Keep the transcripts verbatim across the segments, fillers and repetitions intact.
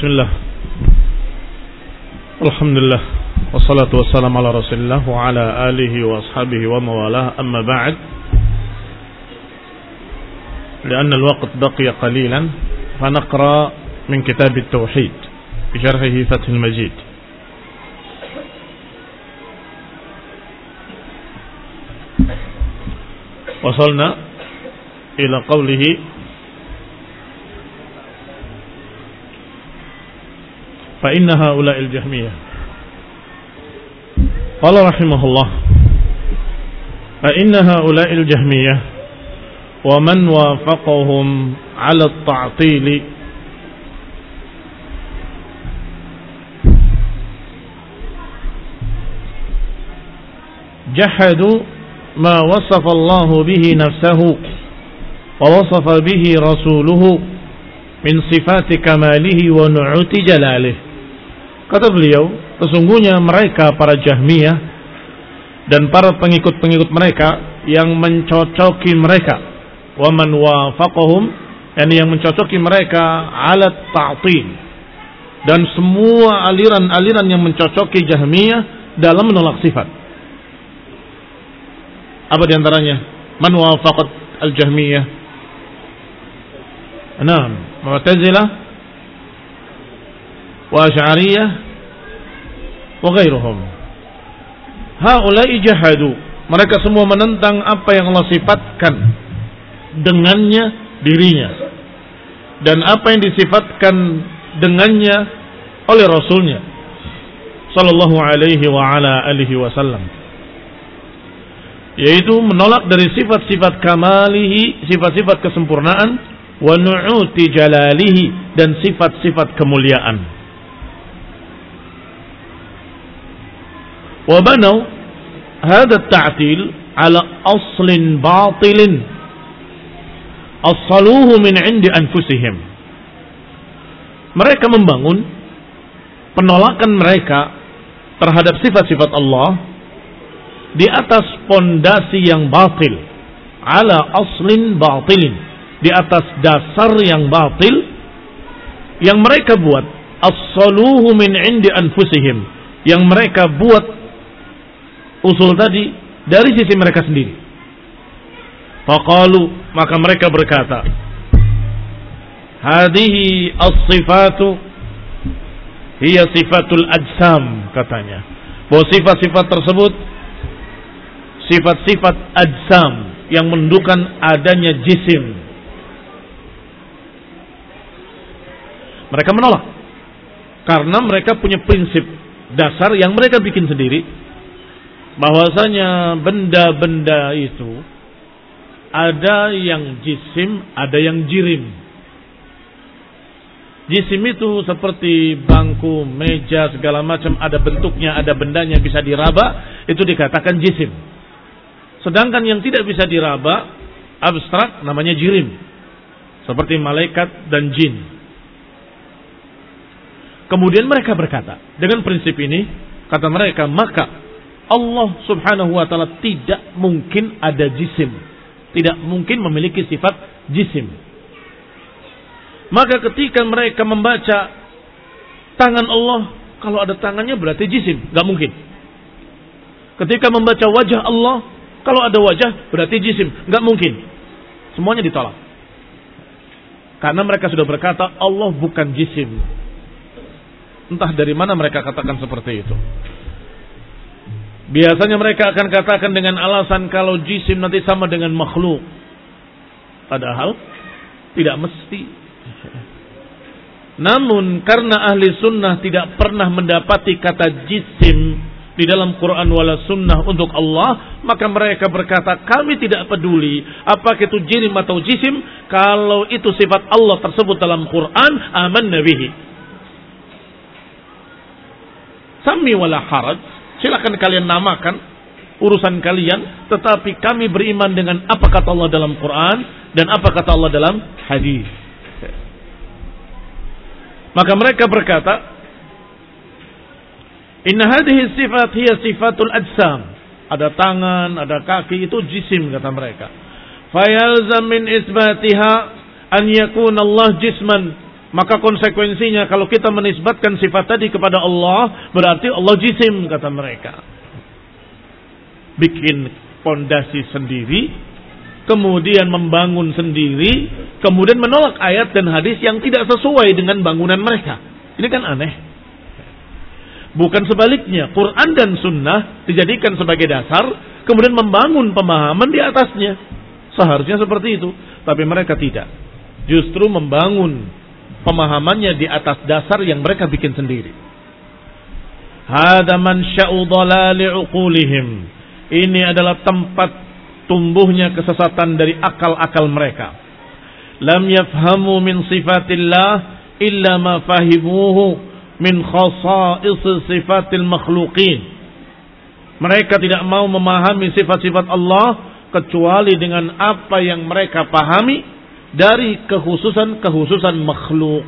Bismillah. Alhamdulillah. Wassalatu wassalamu ala Rasulillah wa ala alihi wa ashabihi wa mawalah. Amma ba'd. لأن الوقت بقي قليلا فنقرأ من كتاب التوحيد بشرحه فتح المجيد. وصلنا إلى قوله فإن هؤلاء الجهمية قال رحمه الله فإن هؤلاء الجهمية ومن وافقهم على التعطيل جحدوا ما وصف الله به نفسه ووصف به رسوله من صفات كماله ونعوت جلاله. Kata beliau, sesungguhnya mereka para Jahmiyah dan para pengikut-pengikut mereka yang mencocoki mereka, wa man wafaqahum, yakni yang mencocoki mereka ala ta'til, dan semua aliran-aliran yang mencocoki Jahmiyah dalam menolak sifat. Apa diantaranya? Man wafaqat al-Jahmiyah, Naam, Mu'tazilah wa Asy'ariyah wa ghairuhum. Haula'i jahadu, mereka semua menentang apa yang Allah sifatkan dengannya dirinya dan apa yang disifatkan dengannya oleh Rasulnya sallallahu alaihi wa ala alihi wasallam, yaitu menolak dari sifat-sifat kamalihi, sifat-sifat kesempurnaan, wa nu'uti jalalihi, dan sifat-sifat kemuliaan. Wa banau hadha at-ta'til ala aslin batilin assaluhu min 'indi anfusihim. Mereka membangun penolakan mereka terhadap sifat-sifat Allah di atas pondasi yang batil, ala aslin batilin, di atas dasar yang batil yang mereka buat, as-saluhu min 'indi anfusihim, yang mereka buat usul tadi dari sisi mereka sendiri. Faqalu, maka mereka berkata, hadhihi as-sifatu hiya sifatul ajsam, katanya bahwa sifat-sifat tersebut sifat-sifat ajsam yang menunjukkan adanya jisim. Mereka menolak karena mereka punya prinsip dasar yang mereka bikin sendiri, bahwasanya benda-benda itu ada yang jisim, ada yang jirim. Jisim itu seperti bangku, meja, segala macam, ada bentuknya, ada bendanya, bisa diraba, itu dikatakan jisim. Sedangkan yang tidak bisa diraba, abstrak, namanya jirim, seperti malaikat dan jin. Kemudian mereka berkata, dengan prinsip ini, kata mereka, maka Allah subhanahu wa ta'ala tidak mungkin ada jisim, tidak mungkin memiliki sifat jisim. Maka ketika mereka membaca tangan Allah, kalau ada tangannya berarti jisim, gak mungkin. Ketika membaca wajah Allah, kalau ada wajah berarti jisim, gak mungkin. Semuanya ditolak, karena mereka sudah berkata Allah bukan jisim. Entah dari mana mereka katakan seperti itu. Biasanya mereka akan katakan dengan alasan kalau jisim nanti sama dengan makhluk. Padahal tidak mesti. Namun karena ahli sunnah tidak pernah mendapati kata jisim di dalam Quran wala sunnah untuk Allah, maka mereka berkata, kami tidak peduli apakah itu jirim atau jisim, kalau itu sifat Allah tersebut dalam Quran, amanna bihi. Sami wala haraj, silakan kalian namakan urusan kalian, tetapi kami beriman dengan apa kata Allah dalam Quran dan apa kata Allah dalam hadis. Maka mereka berkata, inna hadhihi sifat hiya sifatul ajsam. Ada tangan, ada kaki, itu jisim kata mereka. Fayalzam min isbatiha an yakuna Allah jisman. Maka konsekuensinya kalau kita menisbatkan sifat tadi kepada Allah, berarti Allah jisim, kata mereka. Bikin pondasi sendiri, kemudian membangun sendiri, kemudian menolak ayat dan hadis yang tidak sesuai dengan bangunan mereka. Ini kan aneh. Bukan sebaliknya, Quran dan Sunnah dijadikan sebagai dasar, kemudian membangun pemahaman di atasnya. Seharusnya seperti itu, tapi mereka tidak. Justru membangun pemahamannya di atas dasar yang mereka bikin sendiri. Hada mansya'u dhalali uqulihim. Ini adalah tempat tumbuhnya kesesatan dari akal-akal mereka. Lam yafhamu min sifatillah illa ma fahimuhu min khasa'is sifatil makhluqin. Mereka tidak mau memahami sifat-sifat Allah kecuali dengan apa yang mereka pahami dari kekhususan-kekhususan makhluk.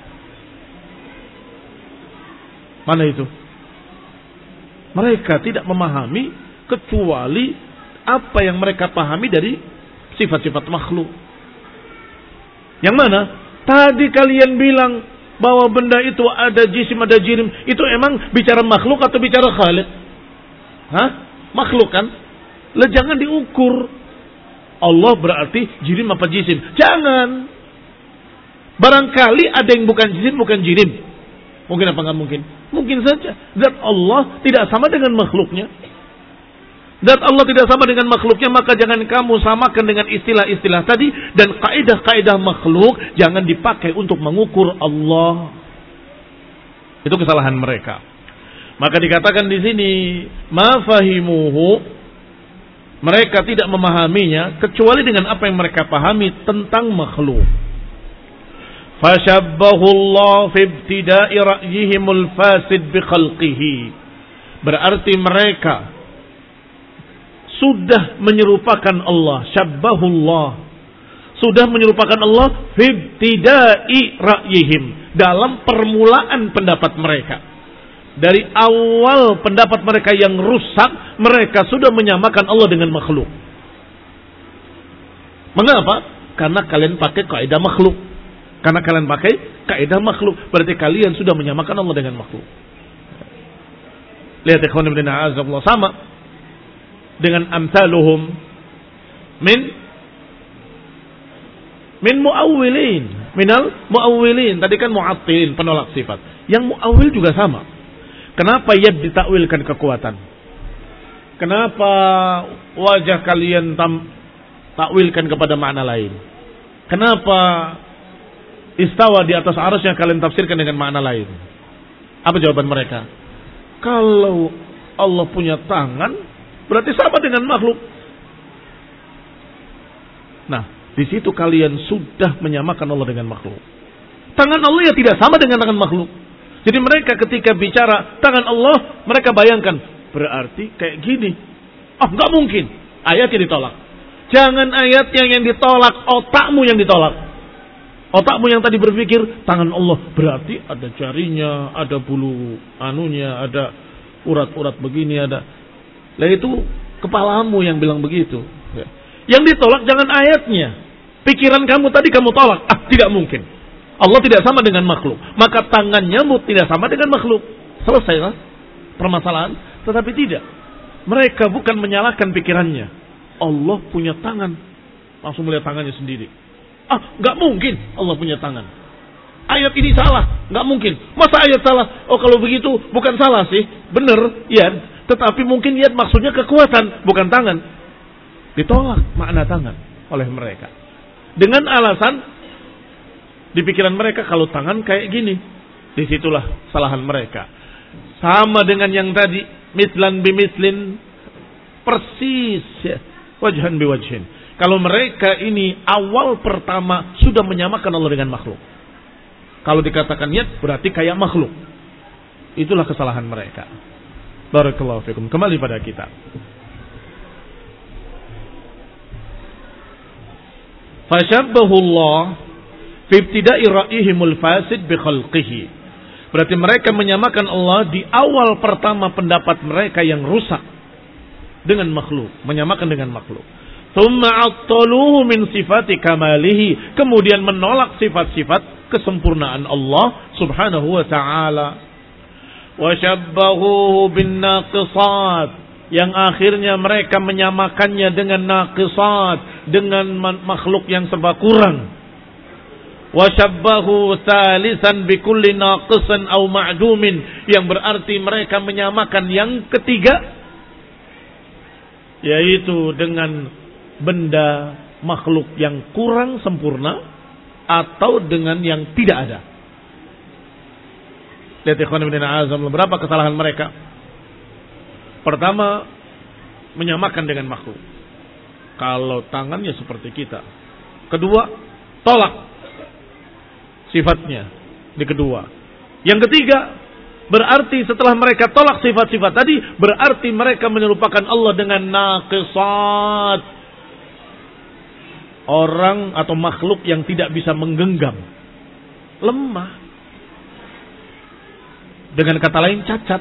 Mana itu? Mereka tidak memahami kecuali apa yang mereka pahami dari sifat-sifat makhluk. Yang mana? Tadi kalian bilang bahwa benda itu ada jisim, ada jirim. Itu emang bicara makhluk atau bicara khaliq? Hah? Makhluk kan? Lah jangan diukur. Allah berarti jirim apa jisim? Jangan. Barangkali ada yang bukan jisim, bukan jirim. Mungkin apa enggak mungkin? Mungkin saja. Zat Allah tidak sama dengan makhluknya. Zat Allah tidak sama dengan makhluknya, maka jangan kamu samakan dengan istilah-istilah tadi. Dan kaidah-kaidah makhluk jangan dipakai untuk mengukur Allah. Itu kesalahan mereka. Maka dikatakan di sini, ma fahimuhu, mereka tidak memahaminya kecuali dengan apa yang mereka pahami tentang makhluk. Fashabbahu Allah fi ibtida'i ra'yihimul fasid bi khalqihi. Berarti mereka sudah menyerupakan Allah, syabbahu Allah. Sudah menyerupakan Allah fi ibtida'i ra'yihim, dalam permulaan pendapat mereka. Dari awal pendapat mereka yang rusak, mereka sudah menyamakan Allah dengan makhluk. Mengapa? Karena kalian pakai kaidah makhluk. Karena kalian pakai kaidah makhluk, berarti kalian sudah menyamakan Allah dengan makhluk. Lihat ikhwan ibn a'azzallah, sama dengan amsaluhum min min muawwilin, minal muawwilin. Tadi kan mu'attilin, penolak sifat. Yang muawwil juga sama. Kenapa yad ditakwilkan kekuatan? Kenapa wajah kalian tam, takwilkan kepada makna lain? Kenapa istawa di atas arasy yang kalian tafsirkan dengan makna lain? Apa jawaban mereka? Kalau Allah punya tangan, berarti sama dengan makhluk. Nah, di situ kalian sudah menyamakan Allah dengan makhluk. Tangan Allah ya tidak sama dengan tangan makhluk. Jadi mereka ketika bicara tangan Allah, mereka bayangkan berarti kayak gini. Oh, nggak mungkin. Ayatnya ditolak. Jangan ayatnya yang ditolak, otakmu yang ditolak. Otakmu yang tadi berpikir tangan Allah berarti ada jarinya, ada bulu anunya, ada urat-urat begini, ada. Lah itu kepalamu yang bilang begitu. Yang ditolak jangan ayatnya. Pikiran kamu tadi kamu tolak. Ah, tidak mungkin. Allah tidak sama dengan makhluk, maka tangan nyamuk tidak sama dengan makhluk. Selesai lah permasalahan. Tetapi tidak. Mereka bukan menyalahkan pikirannya. Allah punya tangan. Langsung melihat tangannya sendiri. Ah, nggak mungkin Allah punya tangan. Ayat ini salah, nggak mungkin. Masa ayat salah? Oh, kalau begitu bukan salah sih, bener, ya. Tetapi mungkin ya maksudnya kekuatan, bukan tangan. Ditolak makna tangan oleh mereka dengan alasan di pikiran mereka kalau tangan kayak gini. Disitulah kesalahan mereka. Sama dengan yang tadi, mislan bimislin, persis ya. Wajhan biwajhin. Kalau mereka ini awal pertama sudah menyamakan Allah dengan makhluk. Kalau dikatakan yad berarti kayak makhluk. Itulah kesalahan mereka. Barakallahu fikum. Kembali pada kita. Fashabbahu Allah fi ibtida'i ra'yihimul fasid bi khalqihi. Berarti mereka menyamakan Allah di awal pertama pendapat mereka yang rusak dengan makhluk, menyamakan dengan makhluk. Tsumma 'attaluhu min sifati kamalihi, kemudian menolak sifat-sifat kesempurnaan Allah Subhanahu wa taala. Wa syabbahuhu bin naqisat, yang akhirnya mereka menyamakannya dengan naqisat, dengan makhluk yang serba kurang. Wa syabbahu thalitsan bi kulli naqisan aw ma'dumin, yang berarti mereka menyamakan yang ketiga, yaitu dengan benda makhluk yang kurang sempurna atau dengan yang tidak ada. Lihat ikhwan ibn azam, beberapa kesalahan mereka. Pertama, menyamakan dengan makhluk. Kalau tangannya seperti kita. Kedua, tolak sifatnya di kedua. Yang ketiga, berarti setelah mereka tolak sifat-sifat tadi, berarti mereka menyerupakan Allah dengan naqisat, orang atau makhluk yang tidak bisa menggenggam, lemah, dengan kata lain cacat,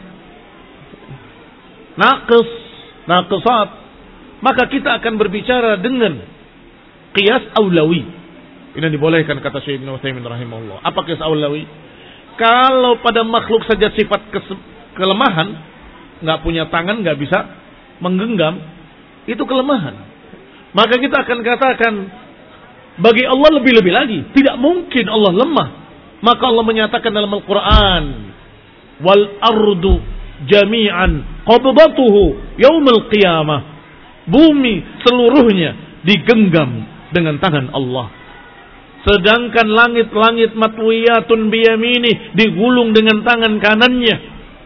naqis, naqisat. Maka kita akan berbicara dengan qiyas aulawi. Ini dibolehkan kata Syekh Ibnu Utsaimin rahimahullah. Apa qiyas aulawi? Kalau pada makhluk saja sifat kelemahan, nggak punya tangan, nggak bisa menggenggam, itu kelemahan. Maka kita akan katakan bagi Allah lebih-lebih lagi, tidak mungkin Allah lemah. Maka Allah menyatakan dalam Al-Quran, wal ardu jami'an qabdatuhu yaumil qiyamah, bumi seluruhnya digenggam dengan tangan Allah. Sedangkan langit-langit matwiyatun biyamini, digulung dengan tangan kanannya.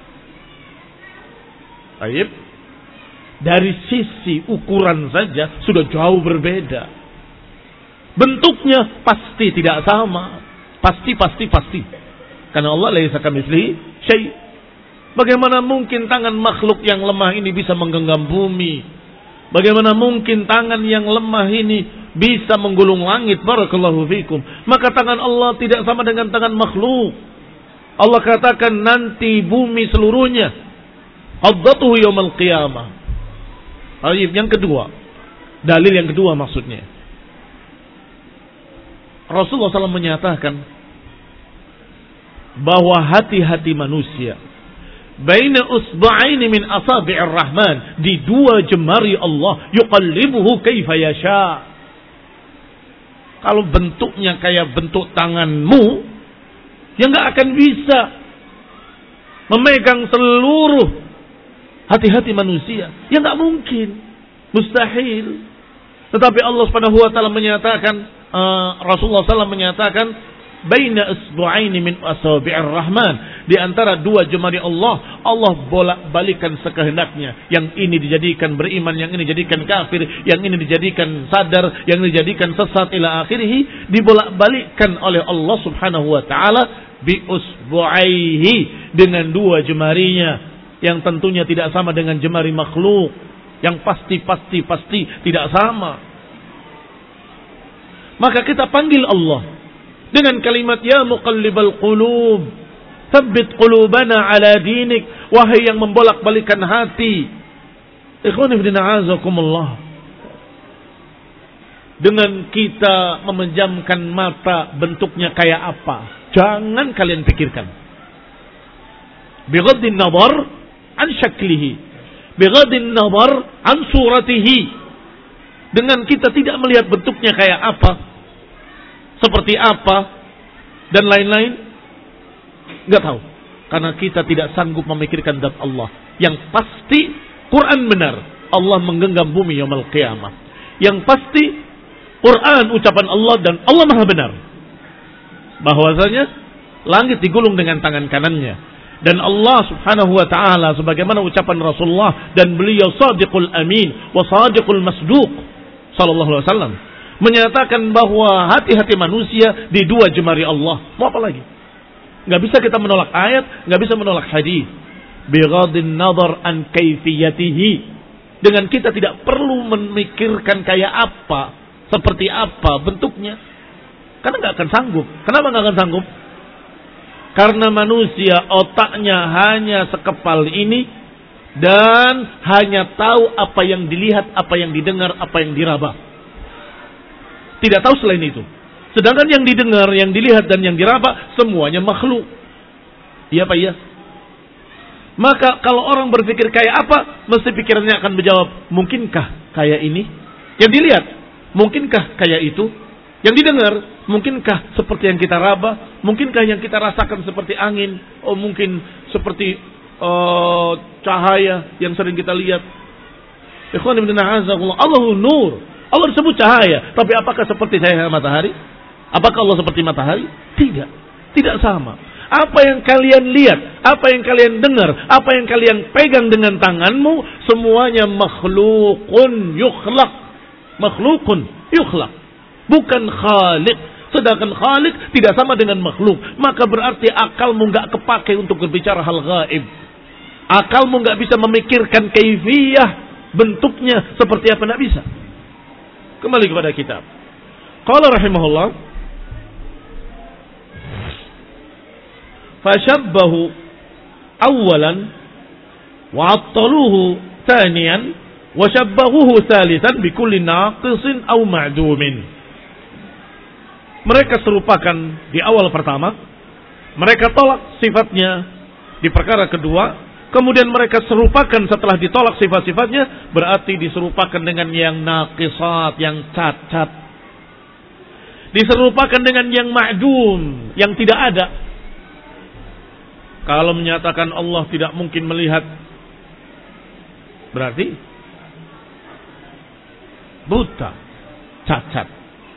Baik. Dari sisi ukuran saja sudah jauh berbeda. Bentuknya pasti tidak sama. Pasti, pasti, pasti. Karena Allah laisa kamitslihi syai'. Bagaimana mungkin tangan makhluk yang lemah ini bisa menggenggam bumi? Bagaimana mungkin tangan yang lemah ini bisa menggulung langit? Barakallahu fikum. Maka tangan Allah tidak sama dengan tangan makhluk. Allah katakan nanti bumi seluruhnya qabdatuhu yaumil qiyamah. Ayat yang kedua, dalil yang kedua maksudnya, Rasulullah shallallahu alaihi wasallam menyatakan bahwa hati-hati manusia baina usba'aini min asabi'ir rahman, di dua jemari Allah, yuqallibuhu kaifa yasha. Kalau bentuknya kayak bentuk tanganmu, ya nggak akan bisa memegang seluruh hati-hati manusia. Ya nggak mungkin, mustahil. Tetapi Allah Subhanahu wa taala menyatakan, uh, Rasulullah shallallahu alaihi wasallam menyatakan baina isbu'aini min asabi'ir rahman, di antara dua jemari Allah, Allah bolak-balikan sekehendaknya. Yang ini dijadikan beriman, yang ini dijadikan kafir, yang ini dijadikan sadar, yang ini dijadikan sesat ila akhirih, dibolak-balikkan oleh Allah Subhanahu wa taala bi usbu'aihi, dengan dua jemarinya, yang tentunya tidak sama dengan jemari makhluk, yang pasti-pasti pasti tidak sama. Maka kita panggil Allah dengan kalimat ya muqallibal qulub, tsabbit qulubana ala dinik, wahai yang membolak-balikan hati. Ikhwan fillah azakumullah. Dengan kita memejamkan mata, bentuknya kayak apa, jangan kalian pikirkan. Bighaddin nazar an syaklihi, bighaddin nazar an suratihi. Dengan kita tidak melihat bentuknya kayak apa, seperti apa, dan lain-lain, nggak tahu. Karena kita tidak sanggup memikirkan zat Allah. Yang pasti Quran benar, Allah menggenggam bumi yaumil qiyamah. Yang pasti Quran ucapan Allah dan Allah maha benar, bahwasanya langit digulung dengan tangan kanannya. Dan Allah Subhanahu wa taala sebagaimana ucapan Rasulullah, dan beliau sadiqul amin wa sadiqul masduq sallallahu alaihi wasallam, menyatakan bahwa hati-hati manusia di dua jemari Allah. Mau apa lagi? Nggak bisa kita menolak ayat, nggak bisa menolak hadis. Bighadin nazar an kaifiyatihi, dengan kita tidak perlu memikirkan kayak apa, seperti apa bentuknya, karena nggak akan sanggup. Kenapa nggak akan sanggup? Karena manusia otaknya hanya sekepal ini, dan hanya tahu apa yang dilihat, apa yang didengar, apa yang diraba. Tidak tahu selain itu. Sedangkan yang didengar, yang dilihat dan yang diraba semuanya makhluk. Iya Pak ya? Maka kalau orang berpikir kayak apa, mesti pikirannya akan menjawab, mungkinkah kayak ini? Yang dilihat, mungkinkah kayak itu? Yang didengar, mungkinkah seperti yang kita raba? Mungkinkah yang kita rasakan seperti angin? Oh mungkin seperti uh, cahaya yang sering kita lihat. Ikhwan ibn a'azakullah, Allahu nur. Allah disebut cahaya. Tapi apakah seperti cahaya matahari? Apakah Allah seperti matahari? Tidak. Tidak sama. Apa yang kalian lihat, apa yang kalian dengar, apa yang kalian pegang dengan tanganmu, semuanya makhlukun yukhlaq. Makhlukun yukhlaq. Bukan khaliq. Sedangkan khaliq tidak sama dengan makhluk. Maka berarti akalmu nggak kepake untuk berbicara hal gaib. Akalmu nggak bisa memikirkan kaifiyah, bentuknya seperti apa, nggak bisa. Kembali kepada kitab. Qala rahimahullah, fashabbahu awalan wa attaluhu thaniyan wa shabbahuhu thalithan bikulli naqisin aw ma'dumin. Mereka serupakan di awal pertama, mereka tolak sifatnya di perkara kedua, kemudian mereka serupakan setelah ditolak sifat-sifatnya, berarti diserupakan dengan yang naqisat, yang cacat. Diserupakan dengan yang ma'dum, yang tidak ada. Kalau menyatakan Allah tidak mungkin melihat, berarti buta, cacat.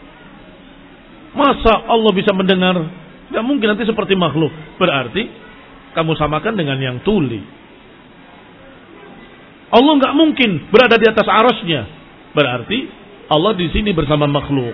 Masa Allah bisa mendengar? Tidak mungkin, nanti seperti makhluk. Berarti kamu samakan dengan yang tuli. Allah nggak mungkin berada di atas arasnya. Berarti Allah di sini bersama makhluk.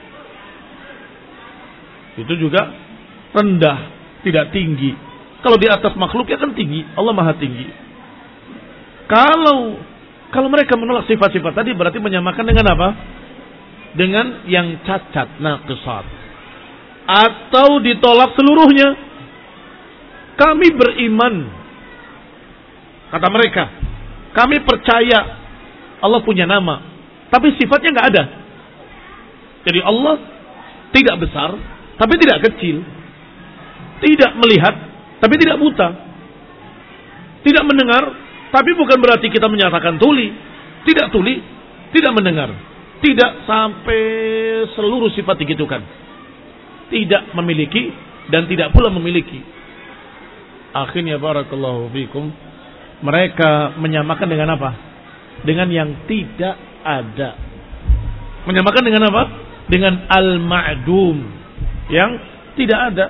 Itu juga rendah, tidak tinggi. Kalau di atas makhluk ya kan tinggi. Allah maha tinggi. Kalau kalau mereka menolak sifat-sifat tadi, berarti menyamakan dengan apa? Dengan yang cacat, naqisat. Atau ditolak seluruhnya. Kami beriman, kata mereka, kami percaya Allah punya nama, tapi sifatnya nggak ada. Jadi Allah tidak besar, tapi tidak kecil. Tidak melihat, tapi tidak buta. Tidak mendengar, tapi bukan berarti kita menyatakan tuli. Tidak tuli, tidak mendengar. Tidak sampai seluruh sifat digitukan. Tidak memiliki dan tidak pula memiliki. Akhirnya barakallahu fikum, mereka menyamakan dengan apa? Dengan yang tidak ada. Menyamakan dengan apa? Dengan al-ma'dum, yang tidak ada.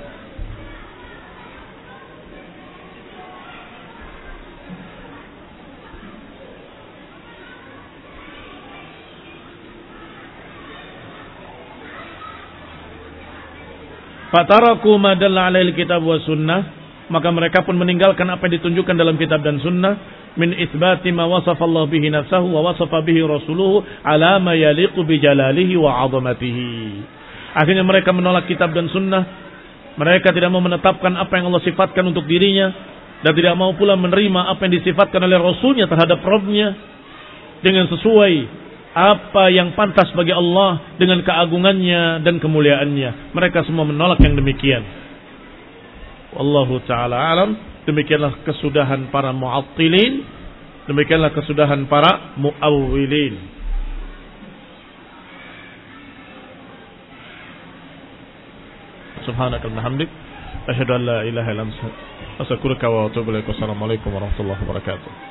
Fataraku ma dalla alaihi kitab wa sunnah, maka mereka pun meninggalkan apa yang ditunjukkan dalam kitab dan sunnah, min itsbati ma wasafa Allah bihi nafsahu wa wasafa bihi rasuluhu ala ma yaliqu bi jalalihi wa 'azamatihi. Akhirnya mereka menolak kitab dan sunnah. Mereka tidak mau menetapkan apa yang Allah sifatkan untuk dirinya, dan tidak mau pula menerima apa yang disifatkan oleh Rasulnya terhadap Rabbnya dengan sesuai apa yang pantas bagi Allah dengan keagungannya dan kemuliaannya. Mereka semua menolak yang demikian. Wallahu ta'ala alam. Demikianlah kesudahan para mu'attilin, demikianlah kesudahan para mu'awwilin. Subhanaka wa hamdik, asyhadu an la ilaha illa anta, astaghfiruka wa atubu ilaik. Wassalamualaikum warahmatullahi wabarakatuh.